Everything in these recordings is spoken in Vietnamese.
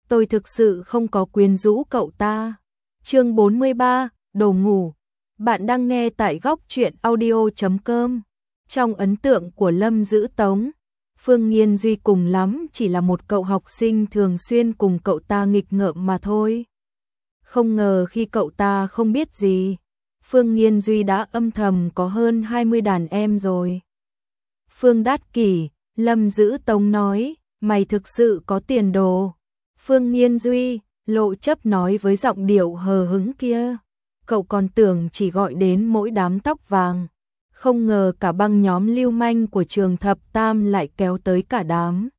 tôi thực sự không có quyến rũ cậu ta. Chương 43, đồ ngủ. Bạn đang nghe tại góc truyện audio.com. Trong ấn tượng của Lâm Dữ Tống, Phương Nghiên Duy cùng lắm chỉ là một cậu học sinh thường xuyên cùng cậu ta nghịch ngợm mà thôi. Không ngờ khi cậu ta không biết gì, Phương Nghiên Duy đã âm thầm có hơn 20 đàn em rồi. Phương Đát Kỷ, Lâm Dữ Tống nói, mày thực sự có tiền đồ. Phương Nghiên Duy, Lộ Chấp nói với giọng điệu hờ hững kia. Cậu còn tưởng chỉ gọi đến mỗi đám tóc vàng. Không ngờ cả băng nhóm lưu manh của trường Thập Tam lại kéo tới cả đám.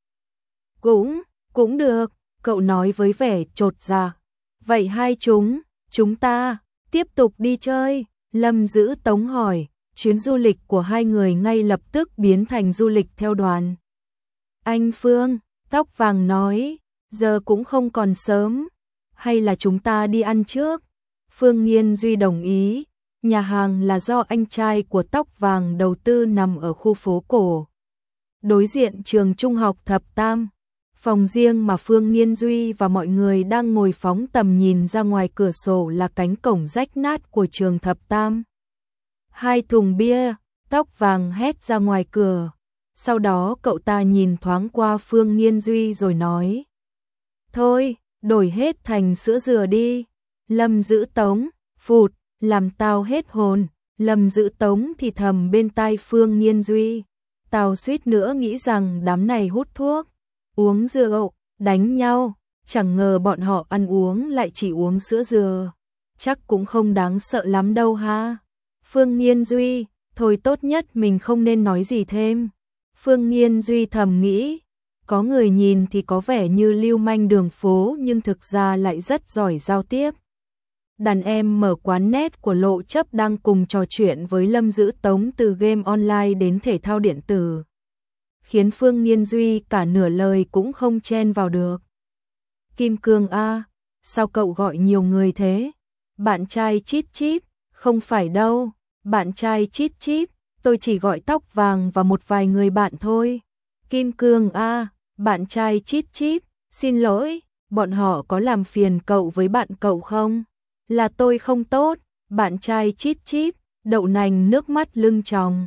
Cũng được, cậu nói với vẻ chột dạ. Vậy hai chúng ta, tiếp tục đi chơi. Lâm Dữ Tống hỏi, chuyến du lịch của hai người ngay lập tức biến thành du lịch theo đoàn. Anh Phương, tóc vàng nói, giờ cũng không còn sớm, hay là chúng ta đi ăn trước? Phương Nghiên Duy đồng ý, nhà hàng là do anh trai của tóc vàng đầu tư nằm ở khu phố cổ. Đối diện trường trung học Thập Tam, phòng riêng mà Phương Nghiên Duy và mọi người đang ngồi phóng tầm nhìn ra ngoài cửa sổ là cánh cổng rách nát của trường Thập Tam. 2 thùng bia, tóc vàng hét ra ngoài cửa. Sau đó cậu ta nhìn thoáng qua Phương Nghiên Duy rồi nói. Thôi, đổi hết thành sữa dừa đi. Lâm Dữ Tống, phụt, làm tao hết hồn. Lâm Dữ Tống thì thầm bên tai Phương Nghiên Duy. Tao suýt nữa nghĩ rằng đám này hút thuốc, uống rượu, đánh nhau. Chẳng ngờ bọn họ ăn uống lại chỉ uống sữa dừa. Chắc cũng không đáng sợ lắm đâu ha. Phương Nghiên Duy, thôi tốt nhất mình không nên nói gì thêm. Phương Nghiên Duy thầm nghĩ, có người nhìn thì có vẻ như lưu manh đường phố nhưng thực ra lại rất giỏi giao tiếp. Đàn em mở quán net của Lộ Chấp đang cùng trò chuyện với Lâm Dữ Tống từ game online đến thể thao điện tử, khiến Phương Nghiên Duy cả nửa lời cũng không chen vào được. Kim Cương a, sao cậu gọi nhiều người thế? Bạn trai chít chít, không phải đâu, bạn trai chít chít, tôi chỉ gọi tóc vàng và một vài người bạn thôi. Kim Cương a, bạn trai chít chít, xin lỗi, bọn họ có làm phiền cậu với bạn cậu không? Là tôi không tốt, bạn trai chít chít, đậu nành nước mắt lưng tròng.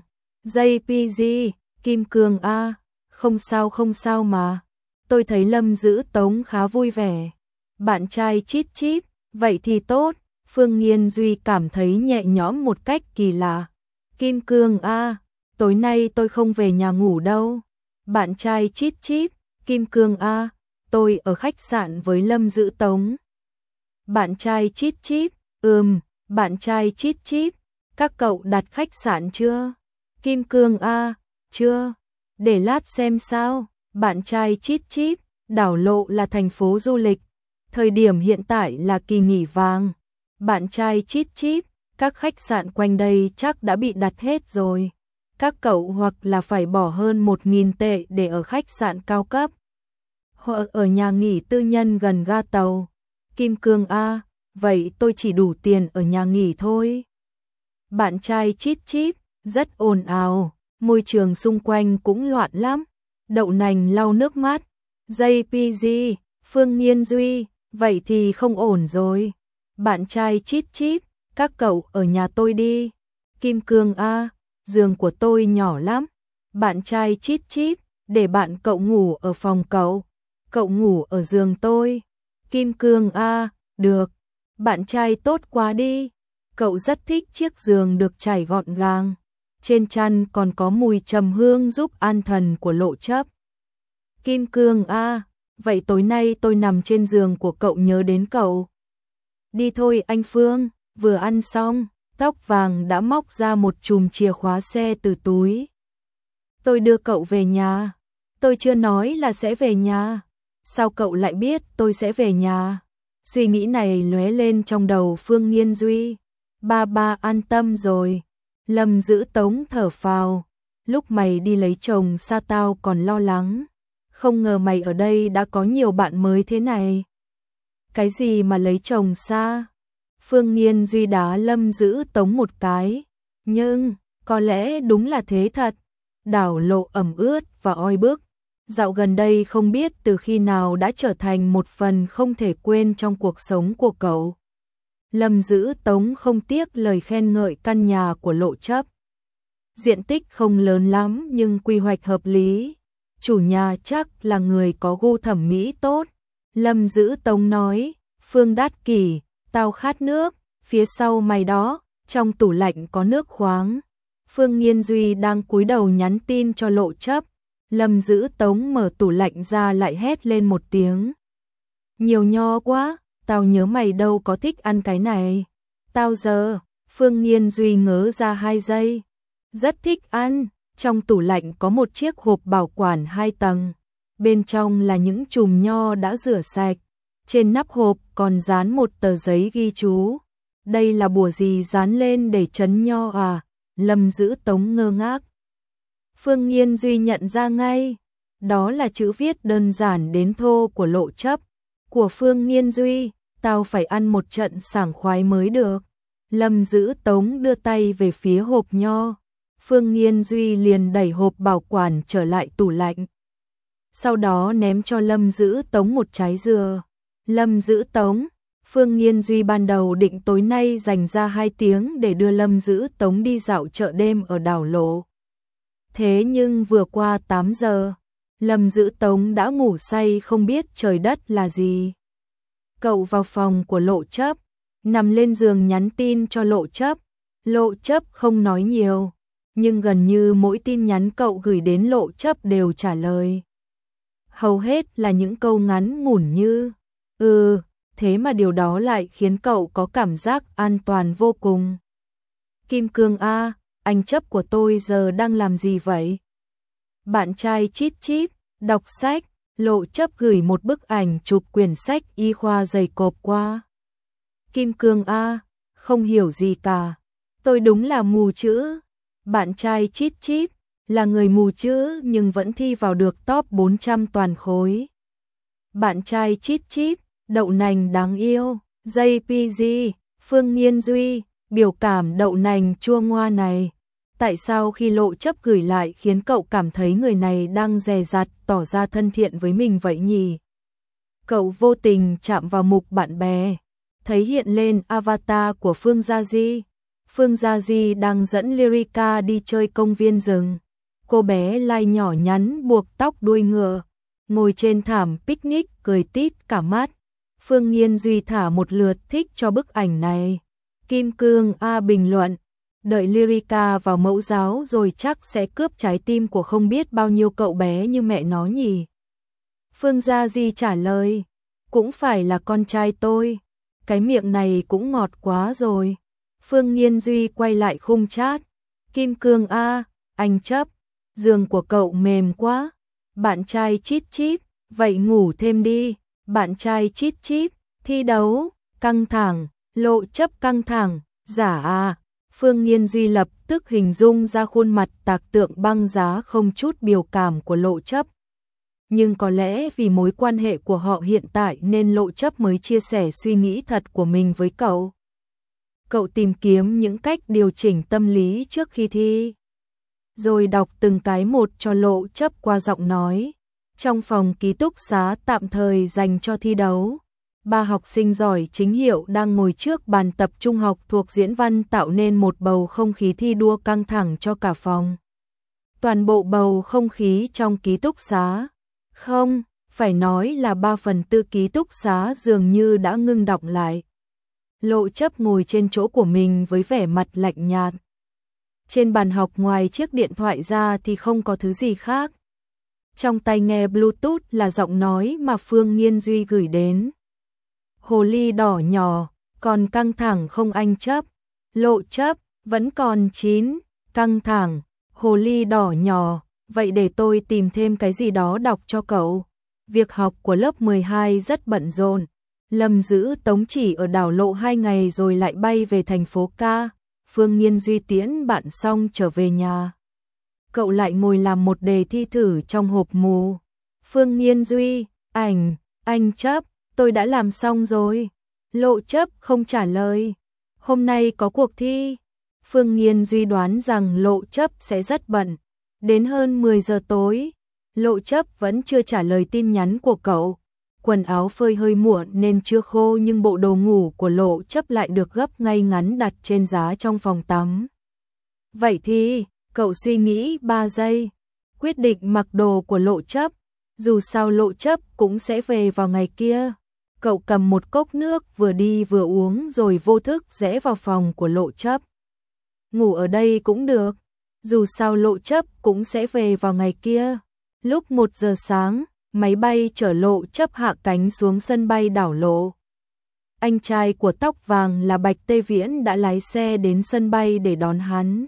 JPG, Kim Cương a, không sao mà. Tôi thấy Lâm Dữ Tống khá vui vẻ. Bạn trai chít chít, vậy thì tốt. Phương Nghiên Duy cảm thấy nhẹ nhõm một cách kỳ lạ. Kim Cương a, tối nay tôi không về nhà ngủ đâu. Bạn trai chít chít, Kim Cương a, tôi ở khách sạn với Lâm Dữ Tống. Bạn trai chít chít, bạn trai chít chít, các cậu đặt khách sạn chưa? Kim Cương a, chưa, để lát xem sao. Bạn trai chít chít, đảo Lộ là thành phố du lịch, thời điểm hiện tại là kỳ nghỉ vàng. Bạn trai chít chít, các khách sạn quanh đây chắc đã bị đặt hết rồi. Các cậu hoặc là phải bỏ hơn 1.000 tệ để ở khách sạn cao cấp, hoặc ở nhà nghỉ tư nhân gần ga tàu. Kim Cương a, vậy tôi chỉ đủ tiền ở nhà nghỉ thôi. Bạn trai chít chít, rất ồn ào, môi trường xung quanh cũng loạn lắm. Đậu nành lau nước mắt. JPG, Phương Nghiên Duy, vậy thì không ổn rồi. Bạn trai chít chít, các cậu ở nhà tôi đi. Kim Cương a, giường của tôi nhỏ lắm. Bạn trai chít chít, để bạn cậu ngủ ở phòng cậu. Cậu ngủ ở giường tôi. Kim Cương a, được. Bạn trai tốt quá đi. Cậu rất thích chiếc giường được trải gọn gàng. Trên chăn còn có mùi trầm hương giúp an thần của Lộ Chấp. Kim Cương a, vậy tối nay tôi nằm trên giường của cậu nhớ đến cậu. Đi thôi anh Phương. Vừa ăn xong, tóc vàng đã móc ra một chùm chìa khóa xe từ túi. Tôi đưa cậu về nhà. Tôi chưa nói là sẽ về nhà. Sao cậu lại biết tôi sẽ về nhà? Suy nghĩ này lóe lên trong đầu Phương Nghiên Duy. Ba an tâm rồi. Lâm Dữ Tống thở phào. Lúc mày đi lấy chồng xa tao còn lo lắng. Không ngờ mày ở đây đã có nhiều bạn mới thế này. Cái gì mà lấy chồng xa? Phương Nghiên Duy đá Lâm Dữ Tống một cái. Nhưng, có lẽ đúng là thế thật. Đảo Lộ ẩm ướt và oi bức. Dạo gần đây không biết từ khi nào đã trở thành một phần không thể quên trong cuộc sống của cậu. Lâm Dữ Tống không tiếc lời khen ngợi căn nhà của Lộ Chấp. Diện tích không lớn lắm nhưng quy hoạch hợp lý. Chủ nhà chắc là người có gu thẩm mỹ tốt. Lâm Dữ Tống nói, Phương Đát Kỷ, tao khát nước, phía sau mày đó, trong tủ lạnh có nước khoáng. Phương Nghiên Duy đang cúi đầu nhắn tin cho Lộ Chấp. Lâm Dữ Tống mở tủ lạnh ra lại hét lên một tiếng. Nhiều nho quá, tao nhớ mày đâu có thích ăn cái này. Tao giờ, Phương Nghiên Duy ngớ ra 2 giây. Rất thích ăn, trong tủ lạnh có một chiếc hộp bảo quản 2 tầng. Bên trong là những chùm nho đã rửa sạch. Trên nắp hộp còn dán một tờ giấy ghi chú. Đây là bùa gì dán lên để trấn nho à? Lâm Dữ Tống ngơ ngác. Phương Nghiên Duy nhận ra ngay. Đó là chữ viết đơn giản đến thô của Lộ Chấp. Của Phương Nghiên Duy, tao phải ăn một trận sảng khoái mới được. Lâm Dữ Tống đưa tay về phía hộp nho. Phương Nghiên Duy liền đẩy hộp bảo quản trở lại tủ lạnh. Sau đó ném cho Lâm Dữ Tống một trái dừa. Lâm Dữ Tống, Phương Nghiên Duy ban đầu định tối nay dành ra 2 tiếng để đưa Lâm Dữ Tống đi dạo chợ đêm ở đảo Lộ. Thế nhưng vừa qua 8 giờ, Lâm Dữ Tống đã ngủ say không biết trời đất là gì. Cậu vào phòng của Lộ Chấp, nằm lên giường nhắn tin cho Lộ Chấp. Lộ Chấp không nói nhiều, nhưng gần như mỗi tin nhắn cậu gửi đến Lộ Chấp đều trả lời. Hầu hết là những câu ngắn ngủn như thế mà điều đó lại khiến cậu có cảm giác an toàn vô cùng. Kim Cương A, anh Chấp của tôi giờ đang làm gì vậy? Bạn trai chít chít, đọc sách. Lộ Chấp gửi một bức ảnh chụp quyển sách y khoa dày cộp qua. Kim Cương A, không hiểu gì cả. Tôi đúng là mù chữ. Bạn trai chít chít, là người mù chữ nhưng vẫn thi vào được top 400 toàn khối. Bạn trai chít chít, đậu nành đáng yêu. JPG, Phương Nghiên Duy, biểu cảm đậu nành chua ngoa này. Tại sao khi Lộ Chấp gửi lại khiến cậu cảm thấy người này đang dè dặt tỏ ra thân thiện với mình vậy nhỉ? Cậu vô tình chạm vào mục bạn bè, thấy hiện lên avatar của Phương Gia Di. Phương Gia Di đang dẫn Lyrica đi chơi công viên rừng. Cô bé lai nhỏ nhắn buộc tóc đuôi ngựa, ngồi trên thảm picnic cười tít cả mắt. Phương Nghiên Duy thả một lượt thích cho bức ảnh này. Kim Cương A bình luận, đợi Lyrica vào mẫu giáo rồi chắc sẽ cướp trái tim của không biết bao nhiêu cậu bé như mẹ nó nhỉ. Phương Gia Di trả lời, cũng phải là con trai tôi, cái miệng này cũng ngọt quá rồi. Phương Nghiên Duy quay lại khung chat, Kim Cương A, anh Chấp, giường của cậu mềm quá. Bạn trai chít chít, vậy ngủ thêm đi. Bạn trai chít chít, thi đấu, căng thẳng. Lộ Chấp căng thẳng, giả à. Phương Nghiên Duy lập tức hình dung ra khuôn mặt tạc tượng băng giá không chút biểu cảm của Lộ Chấp. Nhưng có lẽ vì mối quan hệ của họ hiện tại nên Lộ Chấp mới chia sẻ suy nghĩ thật của mình với cậu. Cậu tìm kiếm những cách điều chỉnh tâm lý trước khi thi, rồi đọc từng cái một cho Lộ Chấp qua giọng nói. Trong phòng ký túc xá tạm thời dành cho thi đấu, 3 học sinh giỏi chính hiệu đang ngồi trước bàn tập trung học thuộc diễn văn tạo nên một bầu không khí thi đua căng thẳng cho cả phòng. Toàn bộ bầu không khí trong ký túc xá, không, phải nói là 3/4 ký túc xá dường như đã ngưng đọng lại. Lộ Chấp ngồi trên chỗ của mình với vẻ mặt lạnh nhạt. Trên bàn học ngoài chiếc điện thoại ra thì không có thứ gì khác. Trong tai nghe Bluetooth là giọng nói mà Phương Nghiên Duy gửi đến. Hồ ly đỏ nhỏ, còn căng thẳng không anh Chấp? Lộ Chấp, vẫn còn 9, căng thẳng, hồ ly đỏ nhỏ, vậy để tôi tìm thêm cái gì đó đọc cho cậu. Việc học của lớp 12 rất bận rộn. Lâm Dữ Tống chỉ ở đảo Lộ 2 ngày rồi lại bay về thành phố ca. Phương Nghiên Duy tiễn bạn xong trở về nhà. Cậu lại ngồi làm một đề thi thử trong hộp mù. Phương Nghiên Duy, anh Chấp, tôi đã làm xong rồi. Lộ Chấp không trả lời. Hôm nay có cuộc thi. Phương Nghiên Duy đoán rằng Lộ Chấp sẽ rất bận. Đến hơn 10 giờ tối, Lộ Chấp vẫn chưa trả lời tin nhắn của cậu. Quần áo phơi hơi muộn nên chưa khô nhưng bộ đồ ngủ của Lộ Chấp lại được gấp ngay ngắn đặt trên giá trong phòng tắm. Vậy thì, cậu suy nghĩ 3 giây, quyết định mặc đồ của Lộ Chấp. Dù sao Lộ Chấp cũng sẽ về vào ngày kia. Cậu cầm một cốc nước vừa đi vừa uống rồi vô thức rẽ vào phòng của Lộ Chấp. Ngủ ở đây cũng được, dù sao Lộ Chấp cũng sẽ về vào ngày kia. Lúc 1 giờ sáng, máy bay chở Lộ Chấp hạ cánh xuống sân bay đảo Lộ. Anh trai của tóc vàng là Bạch Tê Viễn đã lái xe đến sân bay để đón hắn.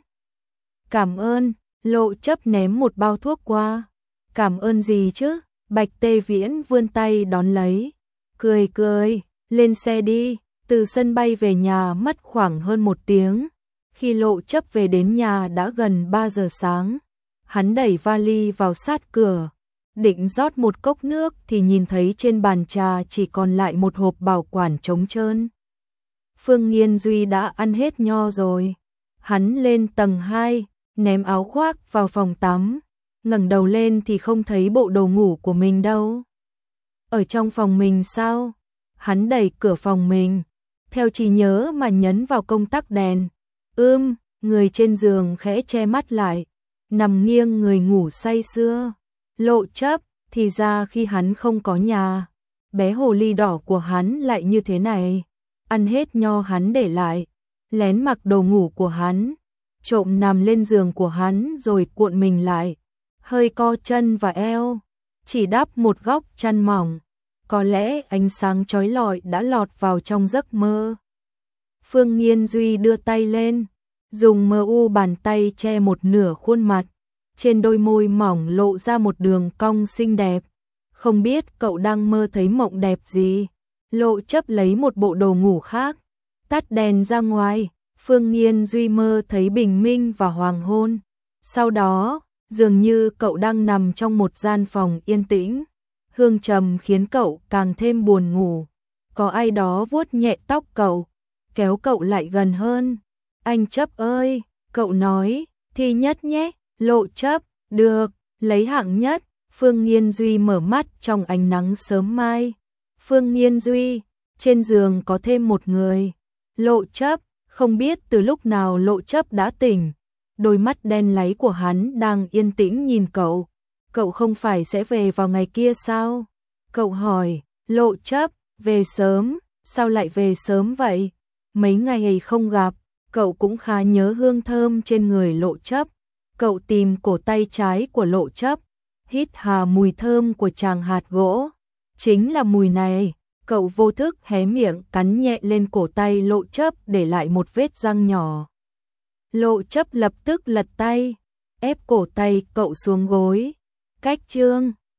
Cảm ơn, Lộ Chấp ném một bao thuốc qua. Cảm ơn gì chứ? Bạch Tê Viễn vươn tay đón lấy. Cười cười, lên xe đi. Từ sân bay về nhà mất khoảng hơn 1 tiếng. Khi Lộ Chấp về đến nhà đã gần 3 giờ sáng. Hắn đẩy vali vào sát cửa. Định rót một cốc nước thì nhìn thấy trên bàn trà chỉ còn lại một hộp bảo quản trống trơn. Phương Nghiên Duy đã ăn hết nho rồi. Hắn lên tầng 2, ném áo khoác vào phòng tắm. Ngẩng đầu lên thì không thấy bộ đồ ngủ của mình đâu. Ở trong phòng mình sao? Hắn đẩy cửa phòng mình, theo trí nhớ mà nhấn vào công tắc đèn. Người trên giường khẽ che mắt lại, nằm nghiêng người ngủ say sưa. Lộ Chấp, thì ra khi hắn không có nhà, bé hồ ly đỏ của hắn lại như thế này. Ăn hết nho hắn để lại, lén mặc đồ ngủ của hắn, trộm nằm lên giường của hắn rồi cuộn mình lại, hơi co chân và eo, chỉ đắp một góc chăn mỏng. Có lẽ ánh sáng chói lọi đã lọt vào trong giấc mơ. Phương Nghiên Duy đưa tay lên, dùng bàn tay che một nửa khuôn mặt. Trên đôi môi mỏng lộ ra một đường cong xinh đẹp. Không biết cậu đang mơ thấy mộng đẹp gì. Lộ Chấp lấy một bộ đồ ngủ khác, tắt đèn ra ngoài. Phương Nghiên Duy mơ thấy bình minh và hoàng hôn. Sau đó, dường như cậu đang nằm trong một gian phòng yên tĩnh. Hương trầm khiến cậu càng thêm buồn ngủ. Có ai đó vuốt nhẹ tóc cậu, kéo cậu lại gần hơn. Anh Chấp ơi, cậu nói, thi nhất nhé. Lộ Chấp, được, lấy hạng nhất. Phương Nghiên Duy mở mắt trong ánh nắng sớm mai. Phương Nghiên Duy, trên giường có thêm một người. Lộ Chấp, không biết từ lúc nào Lộ Chấp đã tỉnh. Đôi mắt đen láy của hắn đang yên tĩnh nhìn cậu. Cậu không phải sẽ về vào ngày kia sao? Cậu hỏi. Lộ Chấp, về sớm, sao lại về sớm vậy? Mấy ngày không gặp, cậu cũng khá nhớ hương thơm trên người Lộ Chấp. Cậu tìm cổ tay trái của Lộ Chấp, hít hà mùi thơm của tràng hạt gỗ. Chính là mùi này. Cậu vô thức hé miệng cắn nhẹ lên cổ tay Lộ Chấp để lại một vết răng nhỏ. Lộ Chấp lập tức lật tay, ép cổ tay cậu xuống gối. Cách chương